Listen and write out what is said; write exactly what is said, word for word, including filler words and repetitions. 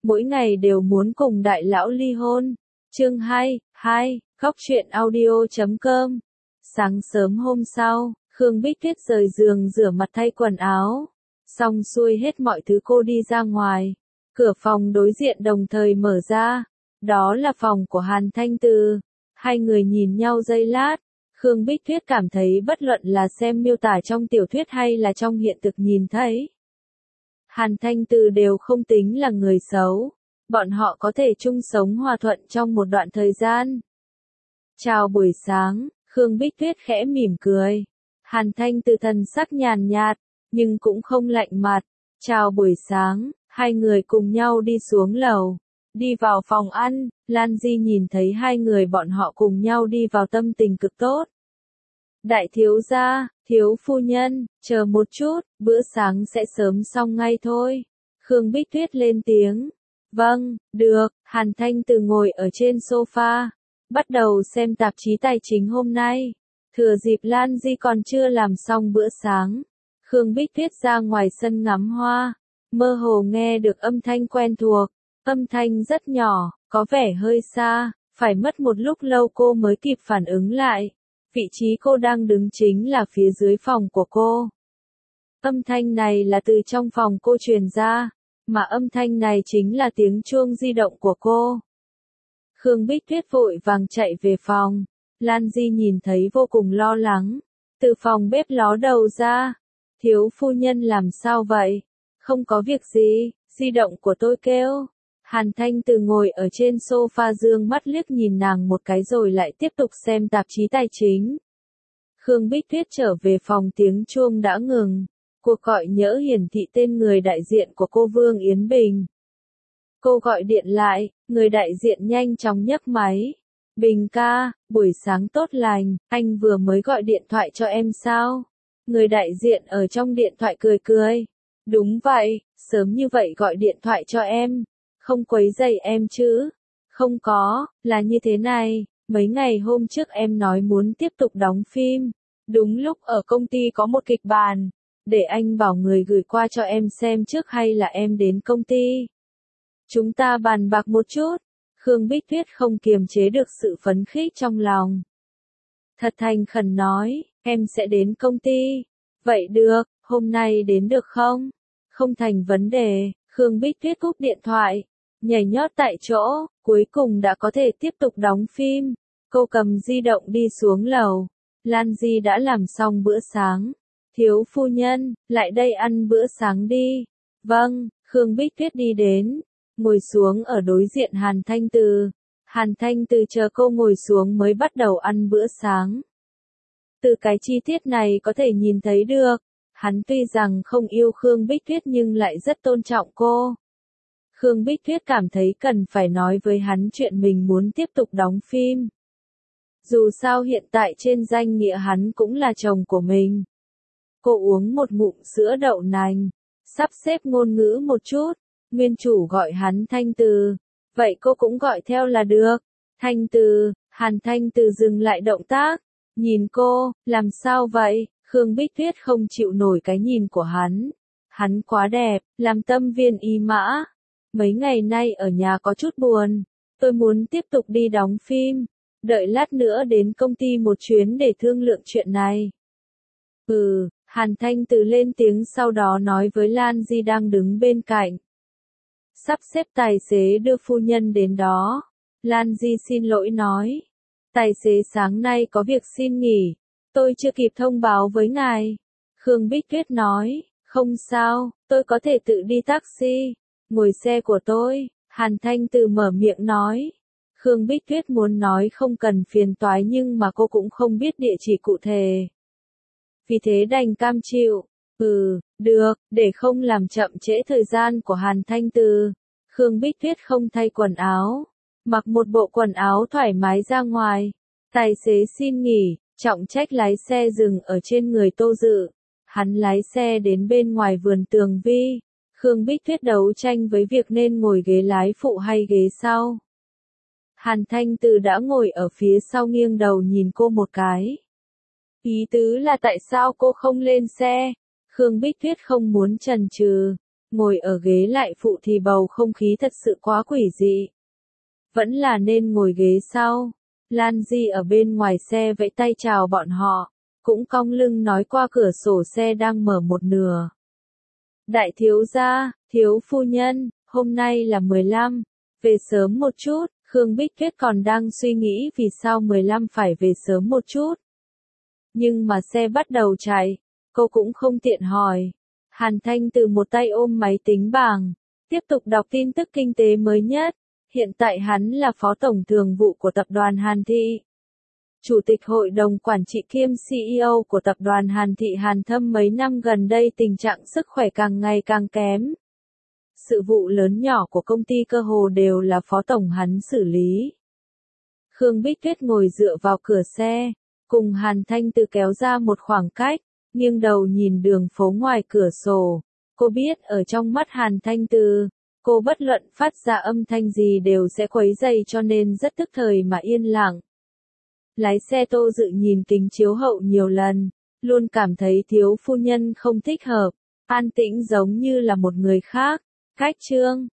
mỗi ngày đều muốn cùng đại lão ly hôn. Chương hai, hai, Khóc Chuyện Audio chấm com. Sáng sớm hôm sau, Khương Bích Tuyết rời giường rửa mặt thay quần áo. Xong xuôi hết mọi thứ cô đi ra ngoài. Cửa phòng đối diện đồng thời mở ra. Đó là phòng của Hàn Thanh Từ. Hai người nhìn nhau giây lát. Khương Bích Tuyết cảm thấy bất luận là xem miêu tả trong tiểu thuyết hay là trong hiện thực nhìn thấy. Hàn Thanh Từ đều không tính là người xấu. Bọn họ có thể chung sống hòa thuận trong một đoạn thời gian. Chào buổi sáng, Khương Bích Tuyết khẽ mỉm cười. Hàn Thanh Từ thần sắc nhàn nhạt, nhưng cũng không lạnh mặt. Chào buổi sáng, hai người cùng nhau đi xuống lầu. Đi vào phòng ăn, Lan Di nhìn thấy hai người bọn họ cùng nhau đi vào tâm tình cực tốt. Đại thiếu gia, thiếu phu nhân, chờ một chút, bữa sáng sẽ sớm xong ngay thôi. Khương Bích Tuyết lên tiếng. Vâng, được, Hàn Thanh Từ ngồi ở trên sofa. Bắt đầu xem tạp chí tài chính hôm nay. Thừa dịp Lan Di còn chưa làm xong bữa sáng. Khương Bích Tuyết ra ngoài sân ngắm hoa. Mơ hồ nghe được âm thanh quen thuộc. Âm thanh rất nhỏ, có vẻ hơi xa. Phải mất một lúc lâu cô mới kịp phản ứng lại. Vị trí cô đang đứng chính là phía dưới phòng của cô. Âm thanh này là từ trong phòng cô truyền ra. Mà âm thanh này chính là tiếng chuông di động của cô. Khương Bích Tuyết vội vàng chạy về phòng. Lan Di nhìn thấy vô cùng lo lắng. Từ phòng bếp ló đầu ra. Thiếu phu nhân làm sao vậy? Không có việc gì, di động của tôi kêu. Hàn Thanh Từ ngồi ở trên sofa dương mắt liếc nhìn nàng một cái rồi lại tiếp tục xem tạp chí tài chính. Khương Bích Tuyết trở về phòng tiếng chuông đã ngừng. Cuộc gọi nhỡ hiển thị tên người đại diện của cô Vương Yến Bình. Cô gọi điện lại, người đại diện nhanh chóng nhấc máy. Bình ca, buổi sáng tốt lành, anh vừa mới gọi điện thoại cho em sao? Người đại diện ở trong điện thoại cười cười. Đúng vậy, sớm như vậy gọi điện thoại cho em. Không quấy rầy em chứ? Không có, là như thế này, mấy ngày hôm trước em nói muốn tiếp tục đóng phim. Đúng lúc ở công ty có một kịch bản. Để anh bảo người gửi qua cho em xem trước hay là em đến công ty? Chúng ta bàn bạc một chút. Khương Bích Tuyết không kiềm chế được sự phấn khích trong lòng. Thật thành khẩn nói, em sẽ đến công ty. Vậy được, hôm nay đến được không? Không thành vấn đề, Khương Bích Tuyết cúp điện thoại. Nhảy nhót tại chỗ, cuối cùng đã có thể tiếp tục đóng phim. Cô cầm di động đi xuống lầu. Lan Di đã làm xong bữa sáng. Thiếu phu nhân, lại đây ăn bữa sáng đi. Vâng, Khương Bích Tuyết đi đến. Ngồi xuống ở đối diện Hàn Thanh Từ. Hàn Thanh Từ chờ cô ngồi xuống mới bắt đầu ăn bữa sáng. Từ cái chi tiết này có thể nhìn thấy được. Hắn tuy rằng không yêu Khương Bích Tuyết nhưng lại rất tôn trọng cô. Khương Bích Tuyết cảm thấy cần phải nói với hắn chuyện mình muốn tiếp tục đóng phim. Dù sao hiện tại trên danh nghĩa hắn cũng là chồng của mình. Cô uống một ngụm sữa đậu nành, sắp xếp ngôn ngữ một chút, nguyên chủ gọi hắn Thanh Từ, vậy cô cũng gọi theo là được. Thanh Từ, Hàn Thanh Từ dừng lại động tác, nhìn cô, làm sao vậy? Khương Bích Tuyết không chịu nổi cái nhìn của hắn. Hắn quá đẹp, làm tâm viên ý mã. Mấy ngày nay ở nhà có chút buồn, tôi muốn tiếp tục đi đóng phim, đợi lát nữa đến công ty một chuyến để thương lượng chuyện này. Ừ. Hàn Thanh Từ lên tiếng sau đó nói với Lan Di đang đứng bên cạnh. Sắp xếp tài xế đưa phu nhân đến đó. Lan Di xin lỗi nói. Tài xế sáng nay có việc xin nghỉ. Tôi chưa kịp thông báo với ngài. Khương Bích Tuyết nói. Không sao, tôi có thể tự đi taxi. Ngồi xe của tôi. Hàn Thanh Từ mở miệng nói. Khương Bích Tuyết muốn nói không cần phiền toái nhưng mà cô cũng không biết địa chỉ cụ thể. Vì thế đành cam chịu. Ừ, được, để không làm chậm trễ thời gian của Hàn Thanh Từ. Khương Bích Tuyết không thay quần áo. Mặc một bộ quần áo thoải mái ra ngoài. Tài xế xin nghỉ, trọng trách lái xe dừng ở trên người Tô Dự. Hắn lái xe đến bên ngoài vườn Tường Vi. Khương Bích Tuyết đấu tranh với việc nên ngồi ghế lái phụ hay ghế sau. Hàn Thanh Từ đã ngồi ở phía sau nghiêng đầu nhìn cô một cái. Ý tứ là tại sao cô không lên xe? Khương Bích Tuyết không muốn chần chừ. ngồi ở ghế lại phụ thì bầu không khí thật sự quá quỷ dị. Vẫn là nên ngồi ghế sau. Lan Di ở bên ngoài xe vẫy tay chào bọn họ, cũng cong lưng nói qua cửa sổ xe đang mở một nửa. Đại thiếu gia, thiếu phu nhân, hôm nay là mười lăm, về sớm một chút. Khương Bích Tuyết còn đang suy nghĩ vì sao mười lăm phải về sớm một chút. Nhưng mà xe bắt đầu chạy, cô cũng không tiện hỏi. Hàn Thanh từ một tay ôm máy tính bảng, tiếp tục đọc tin tức kinh tế mới nhất. Hiện tại hắn là phó tổng thường vụ của tập đoàn Hàn Thị. Chủ tịch hội đồng quản trị kiêm xê e ô của tập đoàn Hàn Thị Hàn Thâm mấy năm gần đây tình trạng sức khỏe càng ngày càng kém. Sự vụ lớn nhỏ của công ty cơ hồ đều là phó tổng hắn xử lý. Khương Bích Tuyết ngồi dựa vào cửa xe, cùng Hàn Thanh Từ kéo ra một khoảng cách, nghiêng đầu nhìn đường phố ngoài cửa sổ. Cô biết ở trong mắt Hàn Thanh Từ, cô bất luận phát ra âm thanh gì đều sẽ quấy rầy cho nên rất tức thời mà yên lặng. Lái xe Tô Dự nhìn kính chiếu hậu nhiều lần, luôn cảm thấy thiếu phu nhân không thích hợp, an tĩnh giống như là một người khác. Cách chương